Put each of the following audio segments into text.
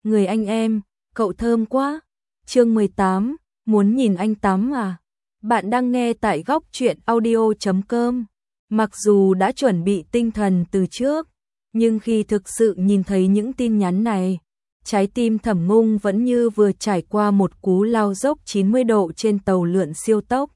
người anh em, cậu thơm quá. Chương 18, muốn nhìn anh tắm à? Bạn đang nghe tại góc truyện audio.com. Mặc dù đã chuẩn bị tinh thần từ trước, nhưng khi thực sự nhìn thấy những tin nhắn này, trái tim Thẩm Ngung vẫn như vừa trải qua một cú lao dốc 90 độ trên tàu lượn siêu tốc.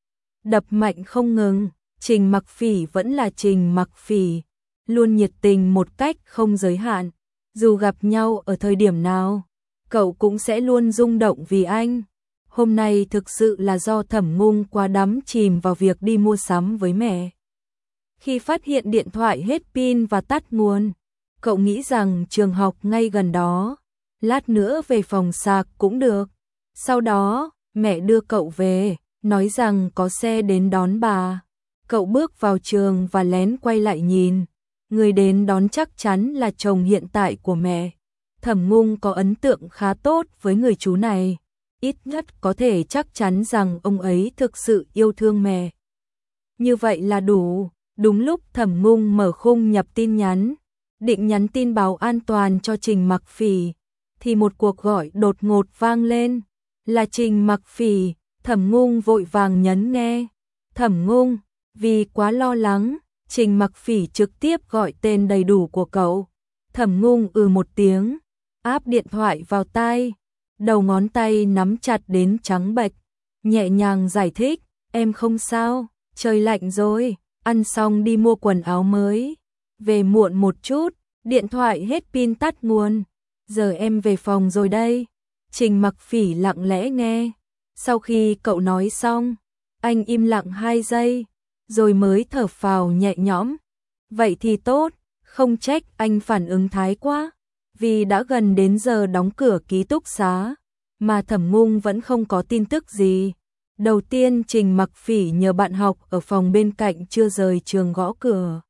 Đập mạnh không ngừng, Trình Mặc Phỉ vẫn là Trình Mặc Phỉ, luôn nhiệt tình một cách không giới hạn. Dù gặp nhau ở thời điểm nào, cậu cũng sẽ luôn rung động vì anh. Hôm nay thực sự là do Thẩm Ngung quá đắm chìm vào việc đi mua sắm với mẹ. Khi phát hiện điện thoại hết pin và tắt nguồn, cậu nghĩ rằng trường học ngay gần đó, lát nữa về phòng sạc cũng được. Sau đó, mẹ đưa cậu về, nói rằng có xe đến đón bà. Cậu bước vào trường và lén quay lại nhìn. Người đến đón chắc chắn là chồng hiện tại của mẹ. Thẩm Ngung có ấn tượng khá tốt với người chú này. Ít nhất có thể chắc chắn rằng ông ấy thực sự yêu thương mẹ. Như vậy là đủ. Đúng lúc Thẩm Ngung mở khung nhập tin nhắn, định nhắn tin báo an toàn cho Trình Mặc Phỉ, thì một cuộc gọi đột ngột vang lên. Là Trình Mặc Phỉ. Thẩm Ngung vội vàng nhấn nghe. Thẩm Ngung, vì quá lo lắng, Trình Mặc Phỉ trực tiếp gọi tên đầy đủ của cậu. Thẩm Ngung một tiếng, áp điện thoại vào tai, đầu ngón tay nắm chặt đến trắng bệch, nhẹ nhàng giải thích, em không sao, trời lạnh rồi, ăn xong đi mua quần áo mới, về muộn một chút, điện thoại hết pin tắt nguồn, giờ em về phòng rồi đây. Trình Mặc Phỉ lặng lẽ nghe, sau khi cậu nói xong, anh im lặng 2 giây, rồi mới thở phào nhẹ nhõm. Vậy thì tốt, không trách anh phản ứng thái quá, vì đã gần đến giờ đóng cửa ký túc xá, mà Thẩm Ngung vẫn không có tin tức gì. Đầu tiên Trình Mặc Phỉ nhờ bạn học ở phòng bên cạnh chưa rời trường gõ cửa,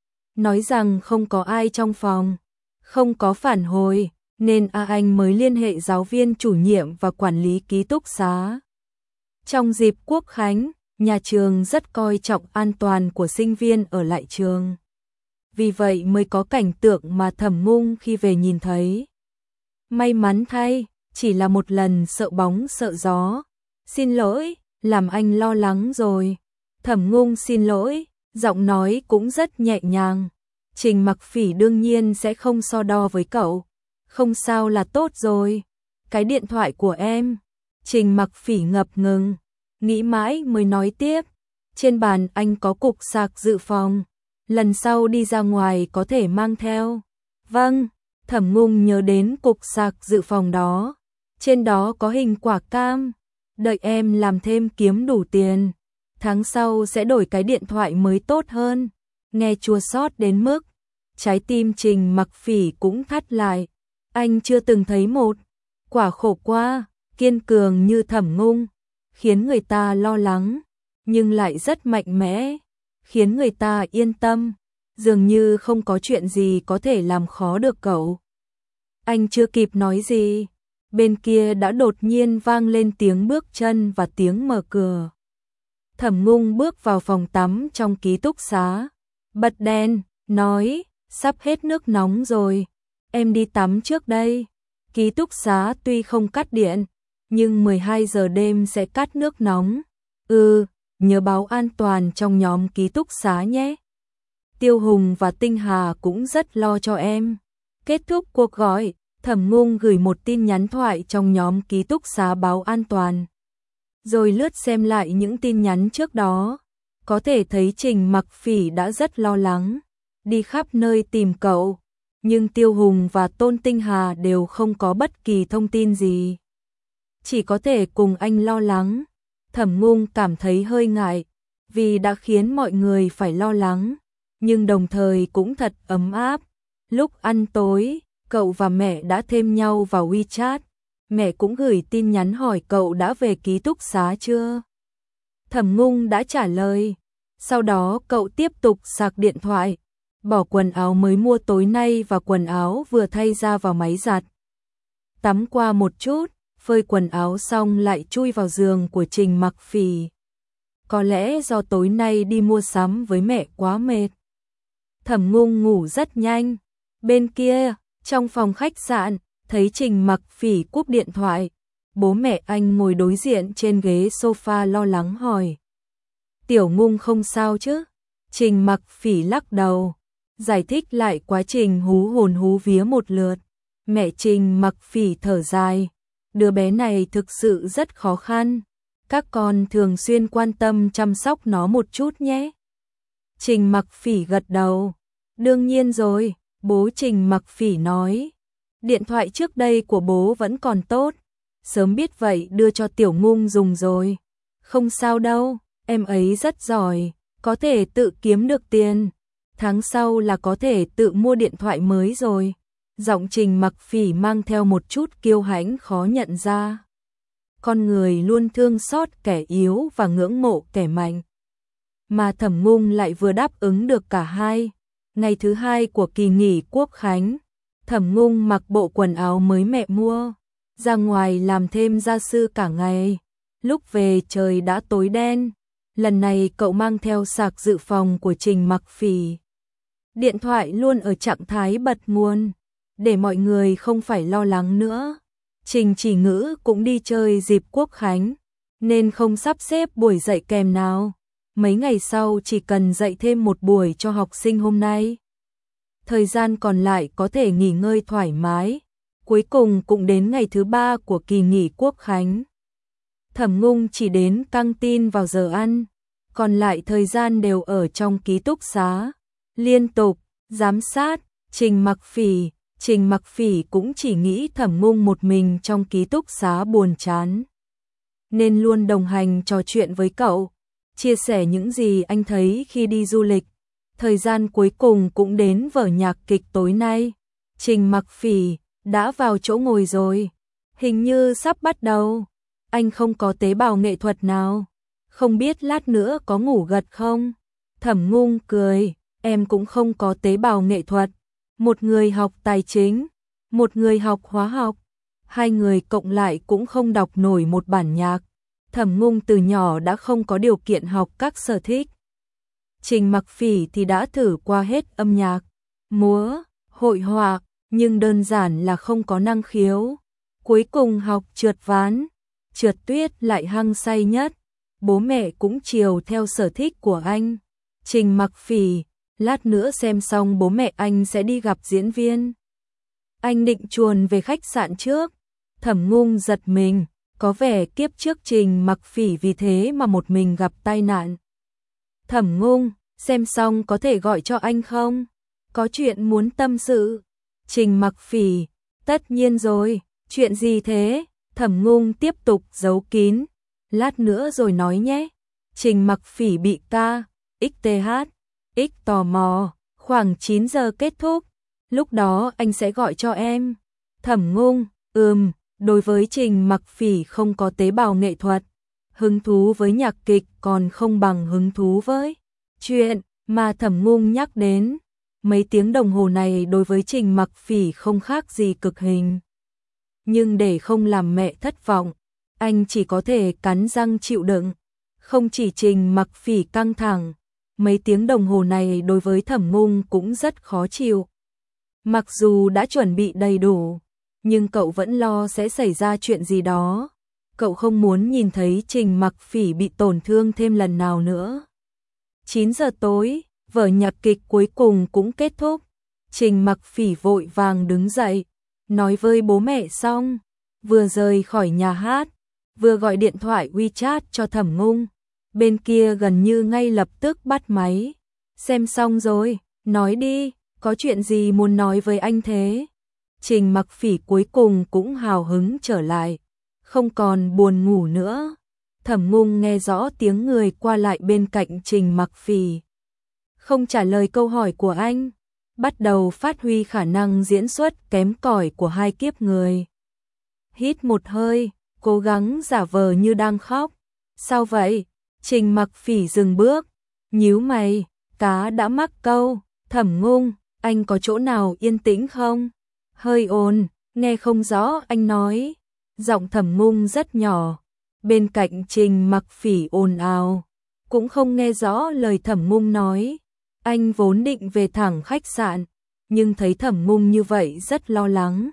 nói rằng không có ai trong phòng, không có phản hồi, nên anh mới liên hệ giáo viên chủ nhiệm và quản lý ký túc xá. Trong dịp Quốc khánh, nhà trường rất coi trọng an toàn của sinh viên ở lại trường. Vì vậy mới có cảnh tượng mà Thẩm Ngung khi về nhìn thấy. May mắn thay, chỉ là một lần sợ bóng sợ gió. Xin lỗi, làm anh lo lắng rồi. Thẩm Ngung xin lỗi, giọng nói cũng rất nhẹ nhàng. Trình Mặc Phỉ đương nhiên sẽ không so đo với cậu. Không sao là tốt rồi. Cái điện thoại của em. Trình Mặc Phỉ ngập ngừng, nghĩ mãi mới nói tiếp. Trên bàn anh có cục sạc dự phòng, lần sau đi ra ngoài có thể mang theo. Vâng, Thẩm Ngung nhớ đến cục sạc dự phòng đó. Trên đó có hình quả cam. Đợi em làm thêm kiếm đủ tiền, tháng sau sẽ đổi cái điện thoại mới tốt hơn. Nghe chua xót đến mức trái tim Trình Mặc Phỉ cũng thắt lại. Anh chưa từng thấy một quả khổ qua, kiên cường như Thẩm Ngung, khiến người ta lo lắng, nhưng lại rất mạnh mẽ, khiến người ta yên tâm, dường như không có chuyện gì có thể làm khó được cậu. Anh chưa kịp nói gì, bên kia đã đột nhiên vang lên tiếng bước chân và tiếng mở cửa. Thẩm Ngung bước vào phòng tắm trong ký túc xá, bật đèn, nói, sắp hết nước nóng rồi, em đi tắm trước đây. Ký túc xá tuy không cắt điện, nhưng 12 giờ đêm sẽ cắt nước nóng. Nhớ báo an toàn trong nhóm ký túc xá nhé. Tiêu Hùng và Tinh Hà cũng rất lo cho em. Kết thúc cuộc gọi, Thẩm Ngung gửi một tin nhắn thoại trong nhóm ký túc xá báo an toàn. Rồi lướt xem lại những tin nhắn trước đó. Có thể thấy Trình Mặc Phỉ đã rất lo lắng, đi khắp nơi tìm cậu. Nhưng Tiêu Hùng và Tôn Tinh Hà đều không có bất kỳ thông tin gì. Chỉ có thể cùng anh lo lắng. Thẩm Ngung cảm thấy hơi ngại, vì đã khiến mọi người phải lo lắng, nhưng đồng thời cũng thật ấm áp. Lúc ăn tối, cậu và mẹ đã thêm nhau vào WeChat. Mẹ cũng gửi tin nhắn hỏi cậu đã về ký túc xá chưa. Thẩm Ngung đã trả lời. Sau đó cậu tiếp tục sạc điện thoại, bỏ quần áo mới mua tối nay và quần áo vừa thay ra vào máy giặt. Tắm qua một chút, phơi quần áo xong lại chui vào giường của Trình Mặc Phỉ. Có lẽ do tối nay đi mua sắm với mẹ quá mệt. Thẩm Ngung ngủ rất nhanh. Bên kia, trong phòng khách sạn, Thấy Trình Mặc Phỉ cúp điện thoại, bố mẹ anh ngồi đối diện trên ghế sofa lo lắng hỏi. Tiểu Ngung không sao chứ? Trình Mặc Phỉ lắc đầu, giải thích lại quá trình hú hồn hú vía một lượt. Mẹ Trình Mặc Phỉ thở dài, đứa bé này thực sự rất khó khăn. Các con thường xuyên quan tâm chăm sóc nó một chút nhé. Trình Mặc Phỉ gật đầu, đương nhiên rồi, bố Trình Mặc Phỉ nói. Điện thoại trước đây của bố vẫn còn tốt, sớm biết vậy đưa cho Tiểu Ngung dùng rồi. Không sao đâu, em ấy rất giỏi, có thể tự kiếm được tiền. Tháng sau là có thể tự mua điện thoại mới rồi. Giọng Trình Mặc Phỉ mang theo một chút kiêu hãnh khó nhận ra. Con người luôn thương xót kẻ yếu và ngưỡng mộ kẻ mạnh. Mà Thẩm Ngung lại vừa đáp ứng được cả hai. Ngày thứ hai của kỳ nghỉ Quốc khánh, Thẩm Ngung mặc bộ quần áo mới mẹ mua, ra ngoài làm thêm gia sư cả ngày. Lúc về trời đã tối đen. Lần này cậu mang theo sạc dự phòng của Trình Mặc Phỉ. Điện thoại luôn ở trạng thái bật nguồn, để mọi người không phải lo lắng nữa. Trình Chỉ Ngữ cũng đi chơi dịp Quốc khánh, nên không sắp xếp buổi dạy kèm nào. Mấy ngày sau chỉ cần dạy thêm một buổi cho học sinh hôm nay. Thời gian còn lại có thể nghỉ ngơi thoải mái. Cuối cùng cũng đến ngày thứ 3 của kỳ nghỉ Quốc khánh. Thẩm Ngung chỉ đến căng tin vào giờ ăn, còn lại thời gian đều ở trong ký túc xá, liên tục giám sát Trình Mặc Phỉ. Trình Mặc Phỉ cũng chỉ nghĩ Thẩm Ngung một mình trong ký túc xá buồn chán, nên luôn đồng hành trò chuyện với cậu, chia sẻ những gì anh thấy khi đi du lịch. Thời gian cuối cùng cũng đến vở nhạc kịch tối nay. Trình Mặc Phỉ đã vào chỗ ngồi rồi, hình như sắp bắt đầu. Anh không có tế bào nghệ thuật nào, không biết lát nữa có ngủ gật không? Thẩm Ngung cười, em cũng không có tế bào nghệ thuật. Một người học tài chính, một người học hóa học, hai người cộng lại cũng không đọc nổi một bản nhạc. Thẩm Ngung từ nhỏ đã không có điều kiện học các sở thích. Trình Mặc Phỉ thì đã thử qua hết âm nhạc, múa, hội họa, nhưng đơn giản là không có năng khiếu. Cuối cùng học trượt ván, trượt tuyết lại hăng say nhất. Bố mẹ cũng chiều theo sở thích của anh. Trình Mặc Phỉ, lát nữa xem xong bố mẹ anh sẽ đi gặp diễn viên. Anh định chuồn về khách sạn trước. Thẩm Ngung giật mình, có vẻ kiếp trước Trình Mặc Phỉ vì thế mà một mình gặp tai nạn. Thẩm Ngung, xem xong có thể gọi cho anh không? Có chuyện muốn tâm sự. Trình Mặc Phỉ, tất nhiên rồi, chuyện gì thế? Thẩm Ngung tiếp tục giấu kín, lát nữa rồi nói nhé. Trình Mặc Phỉ bị X tò mò, khoảng 9 giờ kết thúc, lúc đó anh sẽ gọi cho em. Thẩm Ngung, đối với Trình Mặc Phỉ không có tế bào nghệ thuật, hứng thú với nhạc kịch còn không bằng hứng thú với chuyện mà Thẩm Ngung nhắc đến. Mấy tiếng đồng hồ này đối với Trình Mặc Phỉ không khác gì cực hình. Nhưng để không làm mẹ thất vọng, anh chỉ có thể cắn răng chịu đựng. Không chỉ Trình Mặc Phỉ căng thẳng, mấy tiếng đồng hồ này đối với Thẩm Ngung cũng rất khó chịu. Mặc dù đã chuẩn bị đầy đủ, nhưng cậu vẫn lo sẽ xảy ra chuyện gì đó. Cậu không muốn nhìn thấy Trình Mặc Phỉ bị tổn thương thêm lần nào nữa. 9 giờ tối, vở nhạc kịch cuối cùng cũng kết thúc. Trình Mặc Phỉ vội vàng đứng dậy, nói với bố mẹ xong, vừa rời khỏi nhà hát, vừa gọi điện thoại WeChat cho Thẩm Ngung. Bên kia gần như ngay lập tức bắt máy. Xem xong rồi, nói đi, có chuyện gì muốn nói với anh thế? Trình Mặc Phỉ cuối cùng cũng hào hứng trở lại, không còn buồn ngủ nữa. Thẩm Ngung nghe rõ tiếng người qua lại bên cạnh Trình Mặc Phỉ, không trả lời câu hỏi của anh, bắt đầu phát huy khả năng diễn xuất kém cỏi của hai kiếp người. Hít một hơi, cố gắng giả vờ như đang khóc. Sao vậy? Trình Mặc Phỉ dừng bước, nhíu mày, cá đã mắc câu. Thẩm Ngung, anh có chỗ nào yên tĩnh không? Hơi ồn, nghe không rõ anh nói. Giọng Thẩm Ngung rất nhỏ, bên cạnh Trình Mặc Phỉ ồn ào, cũng không nghe rõ lời Thẩm Ngung nói. Anh vốn định về thẳng khách sạn, nhưng thấy Thẩm Ngung như vậy rất lo lắng,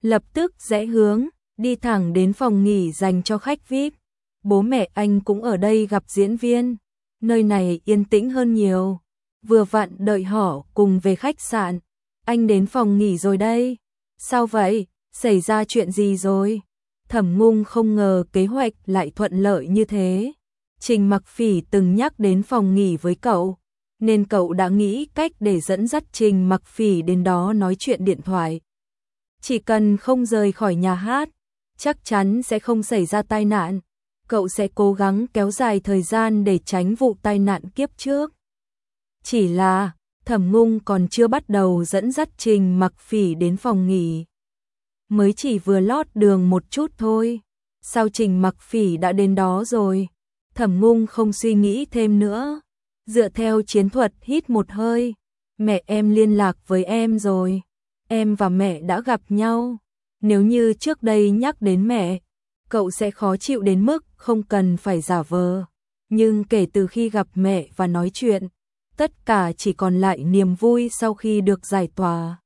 lập tức rẽ hướng, đi thẳng đến phòng nghỉ dành cho khách VIP. Bố mẹ anh cũng ở đây gặp diễn viên, nơi này yên tĩnh hơn nhiều. Vừa vặn đợi họ cùng về khách sạn, anh đến phòng nghỉ rồi đây. Sao vậy, xảy ra chuyện gì rồi? Thẩm Ngung không ngờ kế hoạch lại thuận lợi như thế. Trình Mặc Phỉ từng nhắc đến phòng nghỉ với cậu, nên cậu đã nghĩ cách để dẫn dắt Trình Mặc Phỉ đến đó nói chuyện điện thoại. Chỉ cần không rời khỏi nhà hát, chắc chắn sẽ không xảy ra tai nạn. Cậu sẽ cố gắng kéo dài thời gian để tránh vụ tai nạn kiếp trước. Chỉ là, Thẩm Ngung còn chưa bắt đầu dẫn dắt Trình Mặc Phỉ đến phòng nghỉ. Mới chỉ vừa lót đường một chút thôi. Sao Trình Mặc Phỉ đã đến đó rồi? Thẩm Ngung không suy nghĩ thêm nữa. Dựa theo chiến thuật hít một hơi. Mẹ em liên lạc với em rồi. Em và mẹ đã gặp nhau. Nếu như trước đây nhắc đến mẹ, cậu sẽ khó chịu đến mức không cần phải giả vờ. Nhưng kể từ khi gặp mẹ và nói chuyện, tất cả chỉ còn lại niềm vui sau khi được giải tỏa.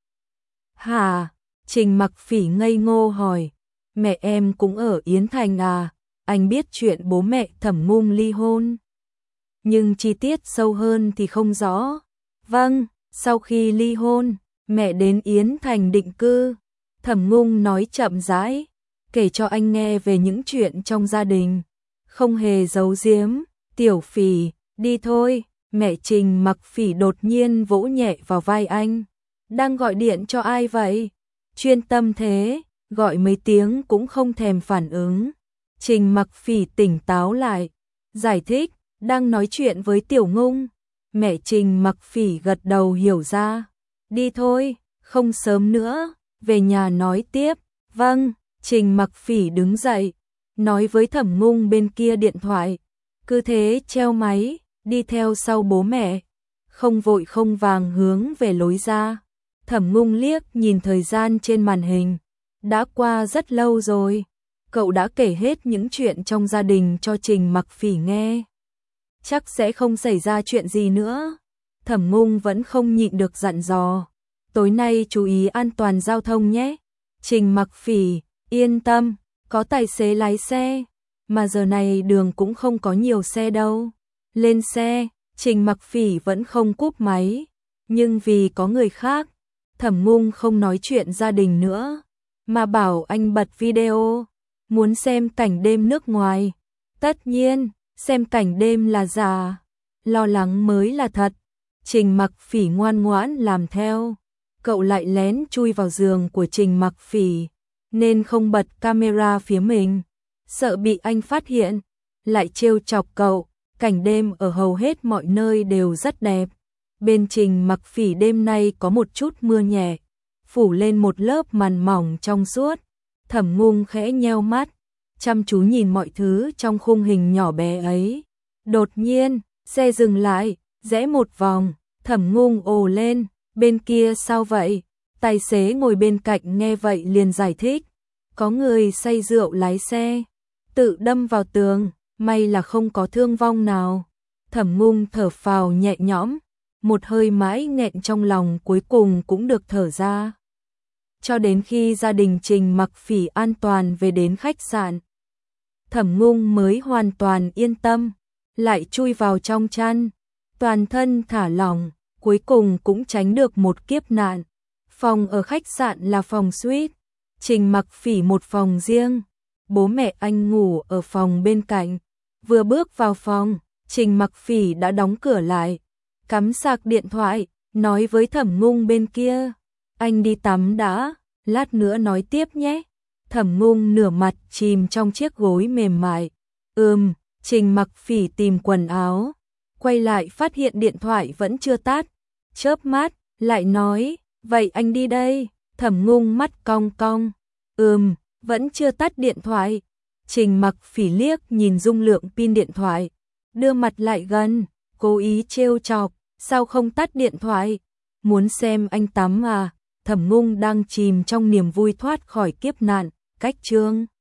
Hả? Trình Mặc Phỉ ngây ngô hỏi. Mẹ em cũng ở Yến Thành à? Anh biết chuyện bố mẹ Thẩm Ngung ly hôn, nhưng chi tiết sâu hơn thì không rõ. Vâng, sau khi ly hôn, mẹ đến Yến Thành định cư. Thẩm Ngung nói chậm rãi, kể cho anh nghe về những chuyện trong gia đình, không hề giấu giếm. Tiểu Phỉ, đi thôi. Mẹ Trình Mặc Phỉ đột nhiên vỗ nhẹ vào vai anh. Đang gọi điện cho ai vậy? Chuyên tâm thế, gọi mấy tiếng cũng không thèm phản ứng. Trình Mặc Phỉ tỉnh táo lại, giải thích, đang nói chuyện với Tiểu Ngung. Mẹ Trình Mặc Phỉ gật đầu hiểu ra. Đi thôi, không sớm nữa, về nhà nói tiếp. Vâng, Trình Mặc Phỉ đứng dậy, nói với Thẩm Ngung bên kia điện thoại. Cứ thế treo máy, đi theo sau bố mẹ, không vội không vàng hướng về lối ra. Thẩm Ngung liếc nhìn thời gian trên màn hình, đã qua rất lâu rồi. Cậu đã kể hết những chuyện trong gia đình cho Trình Mặc Phỉ nghe. Chắc sẽ không xảy ra chuyện gì nữa. Thẩm Ngung vẫn không nhịn được dặn dò. Tối nay chú ý an toàn giao thông nhé. Trình Mặc Phỉ, yên tâm, có tài xế lái xe, mà giờ này đường cũng không có nhiều xe đâu. Lên xe, Trình Mặc Phỉ vẫn không cúp máy, nhưng vì có người khác, Thẩm Ngung không nói chuyện gia đình nữa, mà bảo anh bật video, muốn xem cảnh đêm nước ngoài. Tất nhiên, xem cảnh đêm là giả, lo lắng mới là thật. Trình Mặc Phỉ ngoan ngoãn làm theo. Cậu lại lén chui vào giường của Trình Mặc Phỉ, nên không bật camera phía mình, sợ bị anh phát hiện, lại trêu chọc cậu. Cảnh đêm ở hầu hết mọi nơi đều rất đẹp. Bên Trình Mặc Phỉ đêm nay có một chút mưa nhẹ, phủ lên một lớp màn mỏng trong suốt. Thẩm Ngung khẽ nheo mắt, chăm chú nhìn mọi thứ trong khung hình nhỏ bé ấy. Đột nhiên, xe dừng lại, rẽ một vòng. Thẩm Ngung ồ lên, bên kia sao vậy? Tài xế ngồi bên cạnh nghe vậy liền giải thích, có người say rượu lái xe, tự đâm vào tường, may là không có thương vong nào. Thẩm Ngung thở phào nhẹ nhõm, một hơi mãi nghẹn trong lòng cuối cùng cũng được thở ra. Cho đến khi gia đình Trình Mặc Phỉ an toàn về đến khách sạn, Thẩm Ngung mới hoàn toàn yên tâm, lại chui vào trong chăn, toàn thân thả lỏng, cuối cùng cũng tránh được một kiếp nạn. Phòng ở khách sạn là phòng suite, Trình Mặc Phỉ một phòng riêng, bố mẹ anh ngủ ở phòng bên cạnh. Vừa bước vào phòng, Trình Mặc Phỉ đã đóng cửa lại, cắm sạc điện thoại, nói với Thẩm Ngung bên kia, anh đi tắm đã, lát nữa nói tiếp nhé. Thẩm Ngung nửa mặt chìm trong chiếc gối mềm mại. Trình Mặc Phỉ tìm quần áo, quay lại phát hiện điện thoại vẫn chưa tắt, chớp mắt, lại nói, vậy anh đi đây. Thẩm Ngung mắt cong cong, vẫn chưa tắt điện thoại. Trình Mặc Phỉ liếc nhìn dung lượng pin điện thoại, đưa mặt lại gần, cố ý trêu chọc, sao không tắt điện thoại? Muốn xem anh tắm à? Thẩm Ngung đang chìm trong niềm vui thoát khỏi kiếp nạn, cách chương